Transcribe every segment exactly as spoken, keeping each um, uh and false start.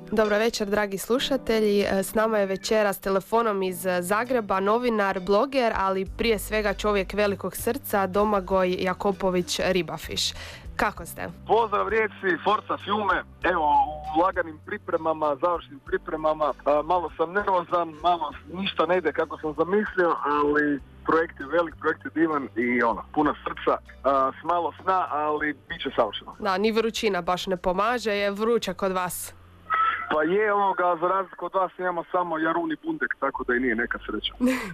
Dobro večer, dragi slušatelji. S nama je večeras telefonom iz Zagreba novinar, bloger, ali prije svega čovjek velikog srca, Domagoj Jakopović Ribafiš. Kako ste? Pozdrav Rijeci, forza fiume. Evo, u laganim pripremama, završnim pripremama. A, malo sam nervozan, malo ništa ne ide kako sam zamislio, ali projekt je velik, projekt je divan i ono, puna srca, a, s malo sna, ali bit će savršeno. Da, ni vrućina baš ne pomaže, je vruće kod vas. Pa je ovoga, za razliku od vas imamo samo Jarun i Bundek, tako da i nije neka sreća.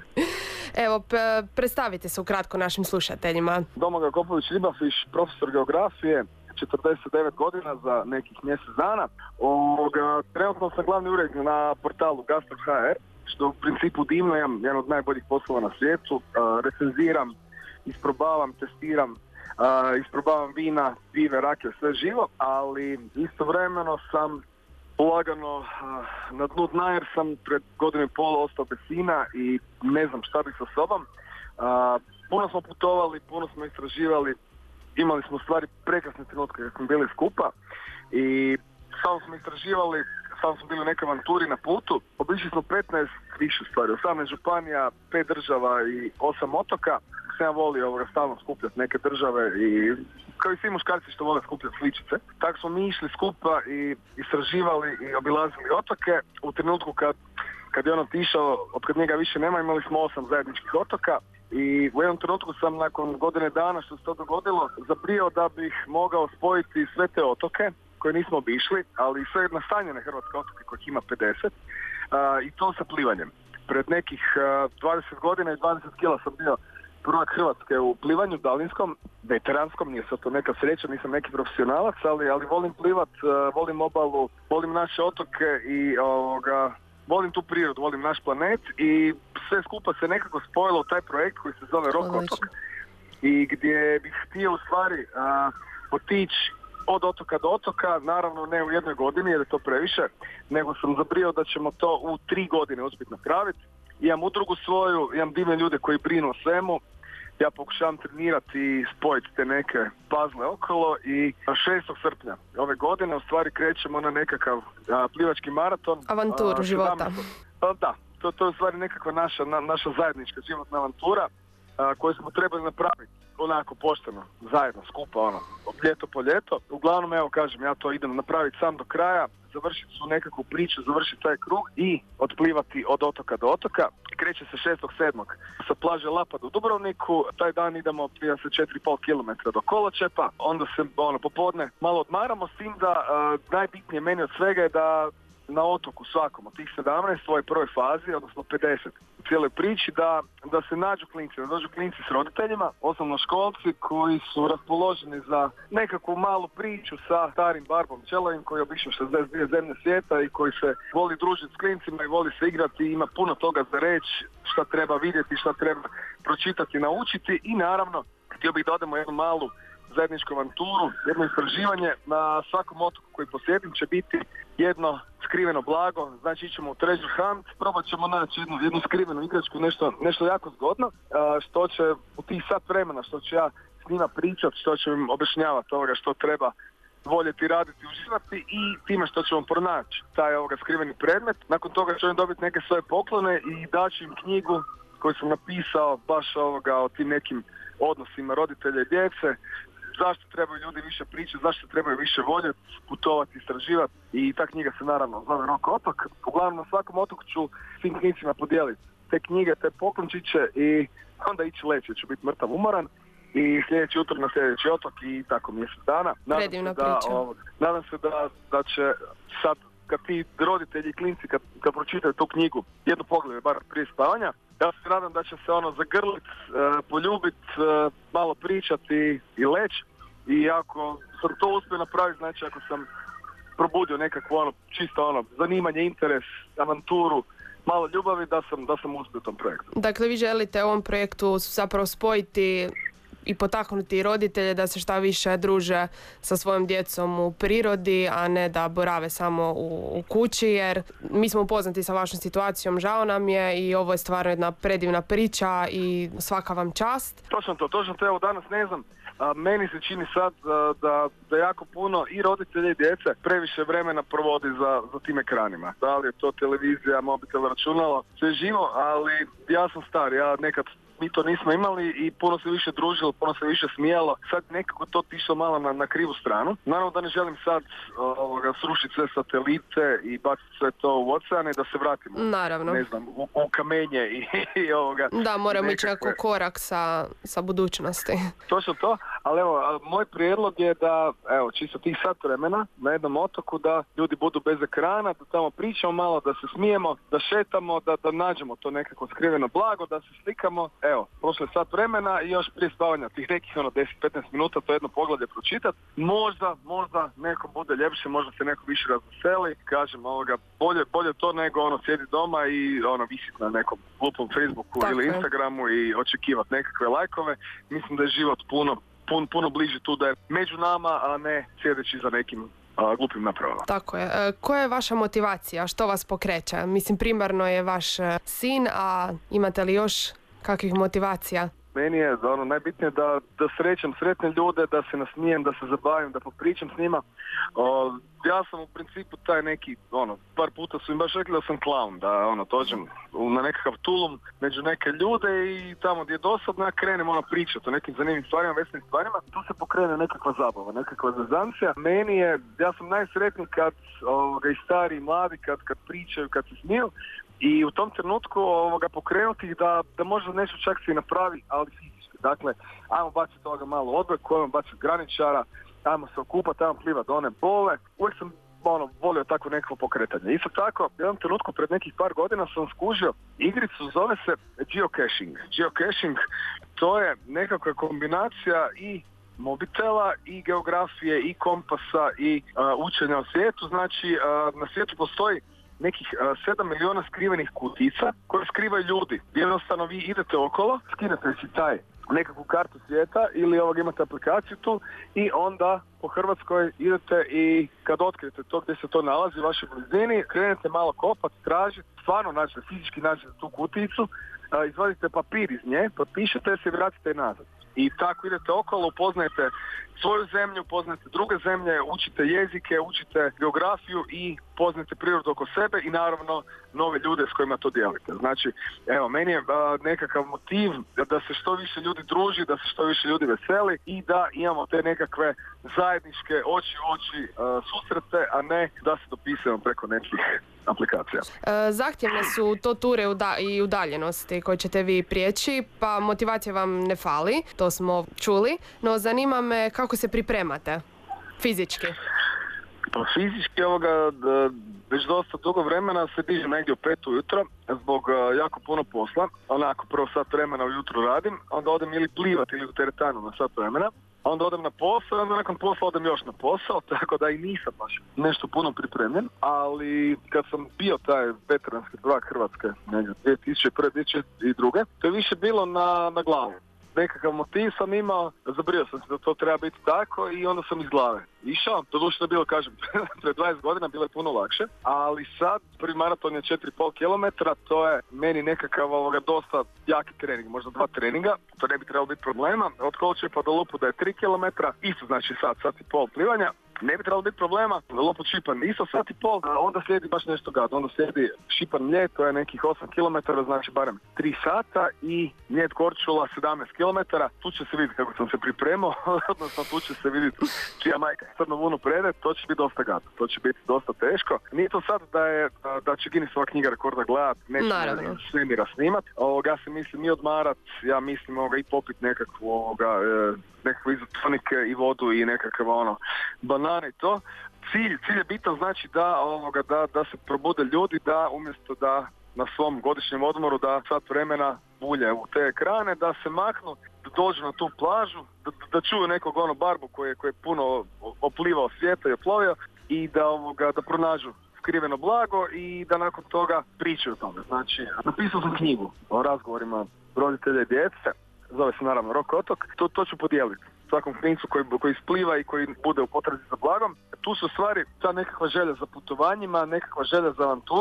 Evo, p- predstavite se ukratko našim slušateljima. Domagoj Jakopović Ribafiš, profesor geografije, četrdeset devet godina za nekih mjesec dana. Ovoga, trenutno sam glavni urednik na portalu Gastro punkt h r, što u principu divno, imam jedan od najboljih poslova na svijetu. Uh, recenziram, isprobavam, testiram, uh, isprobavam vina, pive, rakije, sve živo, ali istovremeno sam polagano uh, na dnu dna jer sam pred godinu i pol ostao bez sina i ne znam šta bi sa sobom. Uh, puno smo putovali, puno smo istraživali, imali smo u stvari prekrasne trenutke kad smo bili skupa i samo smo istraživali, samo smo bili u nekoj avanturi na putu. Obišli smo petnaest, više stvari, osamnaest županija, pet država i osam otoka. Sam ja volio ovoga stalno skupljati neke države i kao i svi muškarci što vole skupljati sličice. Tako smo mi išli skupa i istraživali i obilazili otoke. U trenutku kad, kad je on otišao, od kad njega više nema, imali smo osam zajedničkih otoka. I u jednom trenutku sam nakon godine dana što se to dogodilo zaprio da bih mogao spojiti sve te otoke koje nismo obišli, ali i sve nastanjene hrvatske otoke kojih ima pedeset, uh, i to sa plivanjem. Pred nekih uh, dvadeset godina i dvadeset kila sam bio prvak Hrvatske u plivanju dalinskom, veteranskom, nije sad to neka sreća, nisam neki profesionalac, ali, ali volim plivat, uh, volim obalu, volim naše otoke i ovoga, volim tu prirodu, volim naš planet i sve skupa se nekako spojilo u taj projekt koji se zove Rock Otok i gdje bih htio u stvari uh, otići od otoka do otoka, naravno ne u jednoj godini jer je to previše, nego sam zabrio da ćemo to u tri godine uspjeti napraviti. Imam udrugu svoju, imam divne ljude koji brinu o svemu, ja pokušavam trenirati i spojiti te neke puzzle okolo i šestog srpnja ove godine u stvari krećemo na nekakav a, plivački maraton. Avanturu a, života. Pa, da, to, to je u stvari nekakva naša, na, naša zajednička životna avantura a, koju smo trebali napraviti onako pošteno, zajedno, skupa, ono, ljeto po ljeto. Uglavnom, evo kažem, ja to idem napraviti sam do kraja, završiti su nekakvu priču, završiti taj krug i otplivati od otoka do otoka. Kreće se šestog sedmog sa plaže Lapad u Dubrovniku, taj dan idemo trideset četiri i pol kilometra do Koločepa, onda se ono, popodne malo odmaramo, s tim da uh, najbitnije meni od svega je da na otoku svakom od tih sedamnaest u ovoj prvoj fazi, odnosno pedeset u cijeloj priči, da, da se nađu klinci, da dođu klinci s roditeljima, osnovnoškolci koji su raspoloženi za nekakvu malu priču sa starim Barbom Čelovim koji je obišao šezdeset dvije zemlje svijeta i koji se voli družiti s klincima i voli se igrati i ima puno toga za reći, šta treba vidjeti, šta treba pročitati, naučiti i naravno htio bih da odemo jednu malu zajedničku avanturu, jedno istraživanje. Na svakom otoku koji posjetim će biti jedno skriveno blago, znači ićemo u treasure hunt, probat ćemo naći jednu, jednu skrivenu igračku, nešto, nešto jako zgodno, što će u tih sat vremena, što ću ja s njima pričati, što ću im objašnjavati ovoga što treba voljeti, raditi, uživati i time što ćemo pronaći taj ovoga skriveni predmet. Nakon toga ću im dobiti neke svoje poklone i daći im knjigu koju sam napisao baš ovoga o tim nekim odnosima roditelja i djece, zašto trebaju ljudi više pričati, zašto trebaju više voljeti, putovati, istraživati i ta knjiga se naravno zove Rock Otok. Uglavnom na svakom otoku ću svim knjicima podijeliti te knjige, te poklončiće i onda ići leći, ću biti mrtav umoran i sljedeći utor na sljedeći otok i tako mjesec dana. Nadam se da, o, nadam se da, da će sad kad ti roditelji i klinci kad, kad pročitaju tu knjigu jednu pogledaju bar prije spavanja, ja se nadam da će se ono zagrlit, e, poljubit, e, malo pričati i leći i ako sam to uspio napraviti, znači ako sam probudio nekakvo ono, čisto ono, zanimanje, interes, avanturu, malo ljubavi, da sam, da sam uspio u tom projektu. Dakle, vi želite u ovom projektu zapravo spojiti i potaknuti roditelje da se šta više druže sa svojom djecom u prirodi, a ne da borave samo u, u kući, jer mi smo upoznati sa vašom situacijom, žao nam je i ovo je stvarno jedna predivna priča i svaka vam čast. Točno to, točno to, evo danas ne znam a, meni se čini sad a, da, da jako puno i roditelji i djece previše vremena provodi za, za tim ekranima. Da li je to televizija, mobitel, računalo, sve živo, ali ja sam star, ja nekad mi to nismo imali i puno se više družilo, puno se više smijalo. Sad nekako to tišlo malo na, na krivu stranu. Naravno da ne želim sad ovoga, srušiti sve satelite i baciti sve to u oceane i da se vratimo. Naravno. Ne znam, u, u kamenje i, i ovoga. Da, moramo ići nekako korak sa, sa budućnosti. Točno to, ali evo, moj prijedlog je da, evo, čisto tih sat vremena na jednom otoku, da ljudi budu bez ekrana, da tamo pričamo malo, da se smijemo, da šetamo, da, da nađemo to nekako skriveno blago, da se slikamo. Evo, prošlo je sat vremena i još prije spavanja tih nekih ono deset do petnaest minuta to jedno poglavlje pročitati. Možda, možda nekom bude ljepše, možda se neko više razveseli. Kažem, ovoga, bolje, bolje to nego ono sjedi doma i ono visiti na nekom glupom Facebooku Tako ili je. Instagramu i očekivati nekakve lajkove. Mislim da je život puno, puno, puno bliže tu da je među nama, a ne sjedeći za nekim a, glupim napravama. Tako je. E, koja je vaša motivacija? Što vas pokreće? Mislim, primarno je vaš e, sin, a imate li još kakvih motivacija? Meni je ono, najbitnije da, da srećem sretne ljude, da se nasmijem, da se zabavim, da popričam s njima. O, ja sam u principu taj neki, ono, par puta su im baš rekli da sam klaun, da ono, dođem na nekakav tulum među neke ljude i tamo gdje je dosadno ja krenem ono pričati o nekim zanimljivim stvarima, vesnim stvarima. Tu se pokrene nekakva zabava, nekakva zezancija. Meni je, ja sam najsretniji kad ovoga, i stari i mladi, kad, kad pričaju, kad se smiju. I u tom trenutku ovoga, pokrenuti ih da, da možda nešto čak se i napravi, ali fizički. Dakle, ajmo baciti toga malo odbojku, ajmo baciti graničara, ajmo se okupati, ajmo plivati do one bole. Uvijek sam ono, volio takvo nekako pokretanje. Isto tako, u jednom trenutku pred nekih par godina sam skužio igricu, zove se geocaching. Geocaching, to je nekakva kombinacija i mobitela i geografije i kompasa i uh, učenja o svijetu. Znači, uh, na svijetu postoji nekih sedam milijuna skrivenih kutica koje skrivaju ljudi. Jednostavno vi idete okolo, skinete si taj nekakvu kartu svijeta ili ovog imate aplikaciju tu i onda po Hrvatskoj idete i kad otkrijete to gdje se to nalazi u vašoj blizini, krenete malo kopati, tražiti, stvarno nađete, fizički nađete tu kuticu, izvadite papir iz nje, potpišete se i vratite nazad. I tako idete okolo, upoznajete svoju zemlju, upoznajete druge zemlje, učite jezike, učite geografiju i poznajete prirodu oko sebe i naravno nove ljude s kojima to dijelite. Znači, evo, meni je a, nekakav motiv da se što više ljudi druži, da se što više ljudi veseli i da imamo te nekakve zajedničke oči u oči a, susrete, a ne da se dopisujemo preko nekih aplikacija. E, zahtjevne su to ture uda- i udaljenosti koje ćete vi prijeći, pa motivacija vam ne fali, to smo čuli, no zanima me kako se pripremate fizički. Pa fizički ovoga, d- već dosta dugo vremena se dižem negdje u pet ujutro zbog uh, jako puno posla. Onako, prvo sat vremena ujutro radim, onda odem ili plivati ili u teretanu na sat vremena. Onda odem na posao i onda nakon posla odem još na posao, tako da i nisam baš nešto puno pripremljen. Ali kad sam bio taj veteranski prvak Hrvatske, negdje dvije tisuće prve, dvije tisuće druge, to je više bilo na, na glavu. Nekakav motiv sam imao, zabrio sam se da to treba biti tako i onda sam iz glave išao. Doduše je bilo, kažem, pred dvadeset godina bilo je puno lakše, ali sad prvi maraton je četiri i pol kilometra, to je meni nekakav ovoga dosta jaki trening, možda dva treninga, to ne bi trebalo biti problema. Od Kolčepa do Lupuda je tri kilometra, isto znači sat, sat i pol plivanja. Ne bi trebalo biti problema, Lopud Šipan isto sat i pol, a onda slijedi baš nešto gadno, onda slijedi Šipan Mljet, to je nekih osam kilometara, znači barem tri sata i Mljet Korčula sedamnaest kilometara, tu će se vidjeti kako sam se pripremao, odnosno tu će se vidjeti čija majka crnu vunu prede, to će biti dosta gadno, to će biti dosta teško. Nije to sad da je, da će Guinnessova knjiga rekorda gledat, neće svemira snimat, ovoga, ja se mislim i odmarat, ja mislim ovoga i popit nekakvu ovoga, e, nekakve izotonike i vodu i nekakav ono banane i to. Cilj, cilj je bitan, znači da, ovoga, da, da se probude ljudi, da umjesto da na svom godišnjem odmoru da sat vremena bulje u te ekrane, da se maknu, da dođu na tu plažu, da, da čuju nekog ono barbu koji je, koji je puno oplivao svijeta i oplovio i da, ovoga, da pronađu skriveno blago i da nakon toga pričaju o tome. Znači, napisao sam knjigu o razgovorima roditelja i djece, zove se naravno Rok otok, to, to ću podijeliti svakom klincu koji, koji spliva i koji bude u potrazi za blagom. Tu su stvari ta nekakva želja za putovanjima, nekakva želja za avanturom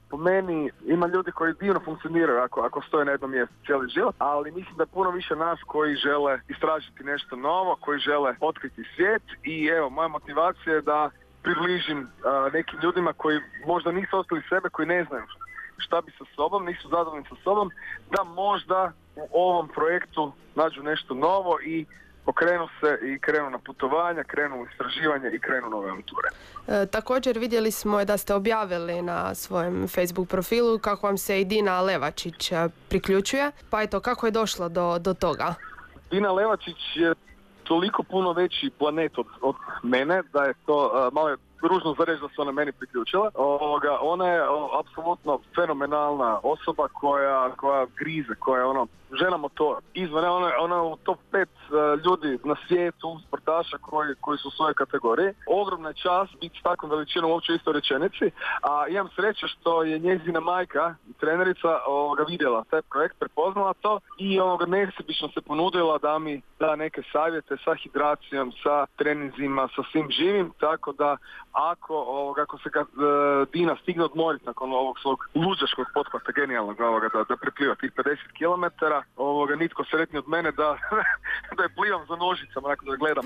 po meni ima ljudi koji divno funkcioniraju ako, ako stoje na jednom mjestu cijeli život, ali mislim da je puno više nas koji žele istražiti nešto novo, koji žele otkriti svijet i evo, moja motivacija je da približim uh, nekim ljudima koji možda nisu ostali sebe, koji ne znaju šta bi sa sobom, nisu zadovoljni sa sobom, da možda u ovom projektu nađu nešto novo i pokrenu se i krenu na putovanja, krenu u istraživanje i krenu nove avanture. E, također vidjeli smo da ste objavili na svojem Facebook profilu kako vam se i Dina Levačić priključuje, pa eto, kako je došlo do, do toga? Dina Levačić je toliko puno veći planet od, od mene da je to uh, malo je ružno za reći da se ona meni priključila. Ovoga, ona je o, apsolutno fenomenalna osoba koja, koja grize, koja je ono, žena motor. Izvan, ona, ona je u top pet uh, ljudi na svijetu, sportaša koji, koji su u svojoj kategoriji. Ogromna je čast biti s takvom veličinom uopće u istoj rečenici, a imam sreće što je njezina majka, trenerica, ovoga, vidjela taj projekt, prepoznala to i ovoga, nesebično se ponudila da mi da neke savjete sa hidracijom, sa treninzima, sa svim živim, tako da ako, ovoga, ako se ga, e, Dina stigne odmoriti nakon ovog svog luđaškog pothvata genijalnog ovoga, da, da prepliva tih pedeset kilometara, ovoga, nitko sretniji od mene da, da je plivam za nožicama, nakon da gledam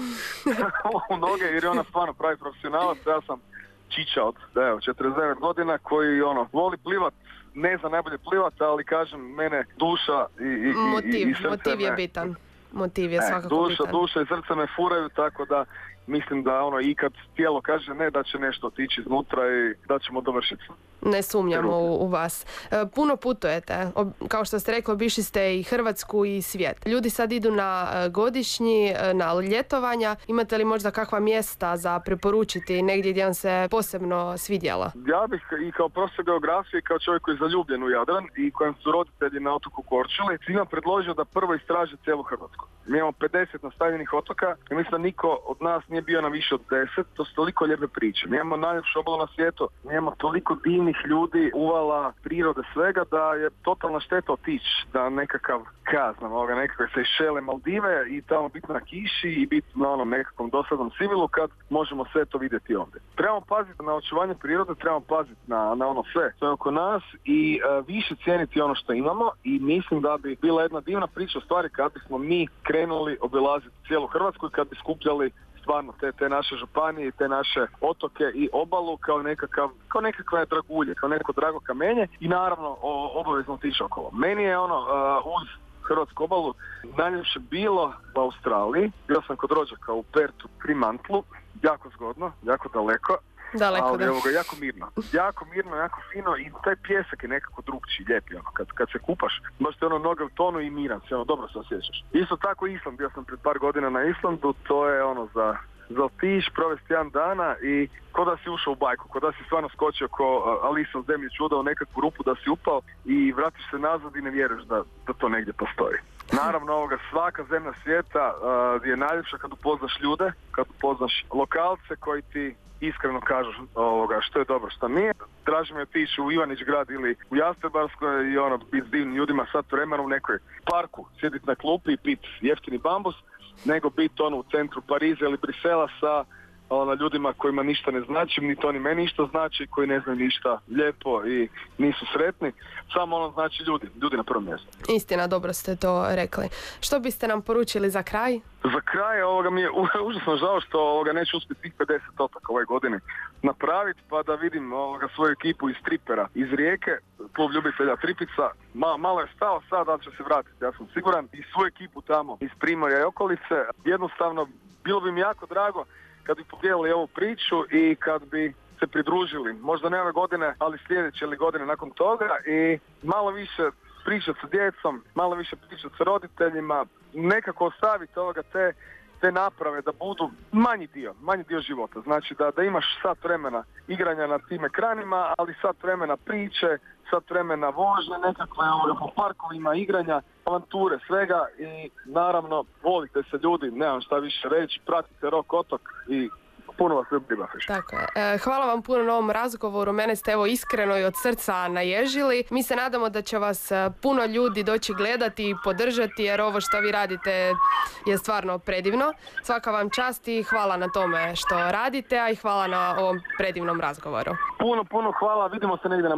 u noge, jer je ona stvarno pravi profesionalac. Ja sam čiča od evo, četrdeset devet godina koji ono, voli plivat, ne zna najbolje plivat, ali kažem, mene duša i, i, motiv, i, i srce motiv je me, bitan. Motiv je svakako duša, bitan. Duša i srce me furaju, tako da mislim da ono, i kad tijelo kaže ne, da će nešto otići iznutra i da ćemo dovršiti. Ne sumnjamo u, u vas. E, puno putujete. Ob, kao što ste rekli, obišli ste i Hrvatsku i svijet. Ljudi sad idu na e, godišnji, e, na ljetovanja. Imate li možda kakva mjesta za preporučiti negdje gdje vam se posebno svidjela? Ja bih i kao profesor geografije, kao čovjek koji je zaljubljen u Jadran i kojem su roditelji na otoku Korčuli, svima predložio da prvo istraže cijelu Hrvatsku. Mi imamo pedeset nastavljenih otoka i mislim da niko od nas nije bio na više od deset. To su toliko lijepe priče. Mi imamo najljepšu obalu na svijetu, mi imamo toliko divnih ljudi, uvala, prirode, svega, da je totalna šteta otići da nekakav, kaznam, ovoga, nekakve Sejšele, Maldive i tamo biti na kiši i biti na onom nekakvom dosadnom civilu kad možemo sve to vidjeti ovdje. Trebamo paziti na očuvanje prirode, trebamo paziti na, na ono sve što je oko nas i uh, više cijeniti ono što imamo i mislim da bi bila jedna divna priča u stvari kad bismo mi krenuli obilaziti cijelu Hrvatsku i kad bi skupljali stvarno te, te naše županije, te naše otoke i obalu kao nekakav, kao nekakve dragulje, kao neko drago kamenje i naravno o, obavezno otići okolo. Meni je ono uh, uz hrvatsku obalu najljepše bilo u Australiji. Bio sam kod rođaka u Pertu, Fremantlu, jako zgodno, jako daleko. Daleko, ali da. Ovoga, jako mirno. Jako mirno, jako fino i taj pjesak je nekako drugčiji, lijepi ono. Kad, kad se kupaš, baš te ono noge u tonu i miran se, ono, dobro se osjećaš. Isto tako Island, bio sam pred par godina na Islandu, to je ono za, za otići, provesti jedan dana i ko da si ušao u bajku, ko da si stvarno skočio ko uh, Alisa u zemlji čuda u nekakvu rupu da si upao i vratiš se nazad i ne vjeruješ da, da to negdje postoji. Naravno, ovoga, svaka zemlja svijeta uh, je najljepša kad upoznaš ljude, kad upoznaš lokalce koji ti iskreno kažu ovoga, što je dobro, što nije. Draži mi otići u Ivanić grad ili u Jastrebarskoj i ono, biti s divnim ljudima sat vremena u nekoj parku, sjediti na klupi i piti jeftini bambus, nego biti ono u centru Pariza ili Brisela sa ono, ljudima kojima ništa ne znači, ni to ni meni ništa znači, koji ne znaju ništa lijepo i nisu sretni. Samo ono znači ljudi, ljudi na prvom mjestu. Istina, dobro ste to rekli. Što biste nam poručili za kraj? Za kraj ovoga mi je užasno žao što ovoga neću uspjeti svih pedeset otoka ove godine napraviti, pa da vidim ovoga svoju ekipu iz Tripera iz Rijeke, klub ljubitelja tripica. Ma, malo je stao sad, ali će se vratiti, ja sam siguran. I svoju ekipu tamo iz Primorja i okolice. Jednostavno, bilo bi mi jako drago kad bi podijelili ovu priču i kad bi se pridružili, možda ne ove godine, ali sljedeće ili godine nakon toga i malo više pričati sa djecom, malo više pričati sa roditeljima, nekako ostaviti ovoga te, te naprave da budu manji dio, manji dio života. Znači da, da imaš sat vremena igranja na tim ekranima, ali sat vremena priče, sat vremena vožnje, nekakve ovoga po parkovima, igranja, avanture, svega i naravno volite se ljudi, nemam šta više reći, pratite Rock Otok i puno vas ljubim. Tako je. E, hvala vam puno na ovom razgovoru. Mene ste evo iskreno i od srca naježili. Mi se nadamo da će vas puno ljudi doći gledati i podržati jer ovo što vi radite je stvarno predivno. Svaka vam čast i hvala na tome što radite, a i hvala na ovom predivnom razgovoru. Puno, puno hvala. Vidimo se negdje na moru.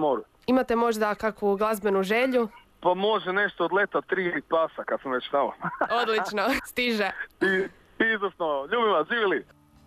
Imate možda kakvu glazbenu želju? Pa može nešto od Leta tri pasa kad sam već tamo. Odlično, stiže. I, izvrsno, ljubim vas, živjeli!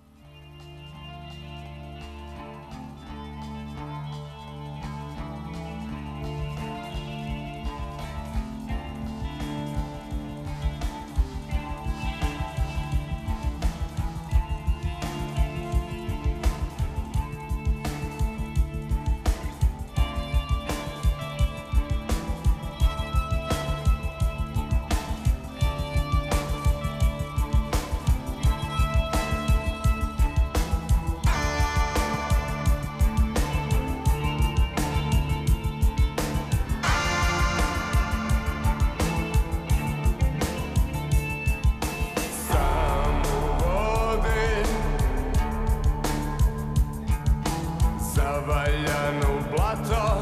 Zavaljano blato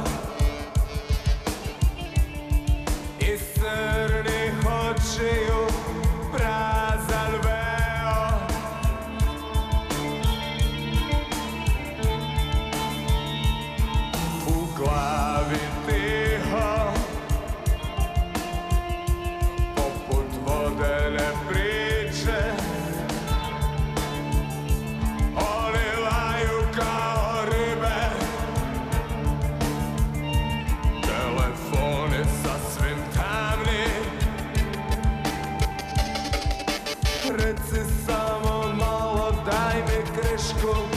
iz crnih očiju prazan veo. U glavi tiho poput vodene priče, oni laju kao ribe. Telefon je sasvim tamni, reci samo malo, daj mi krišku.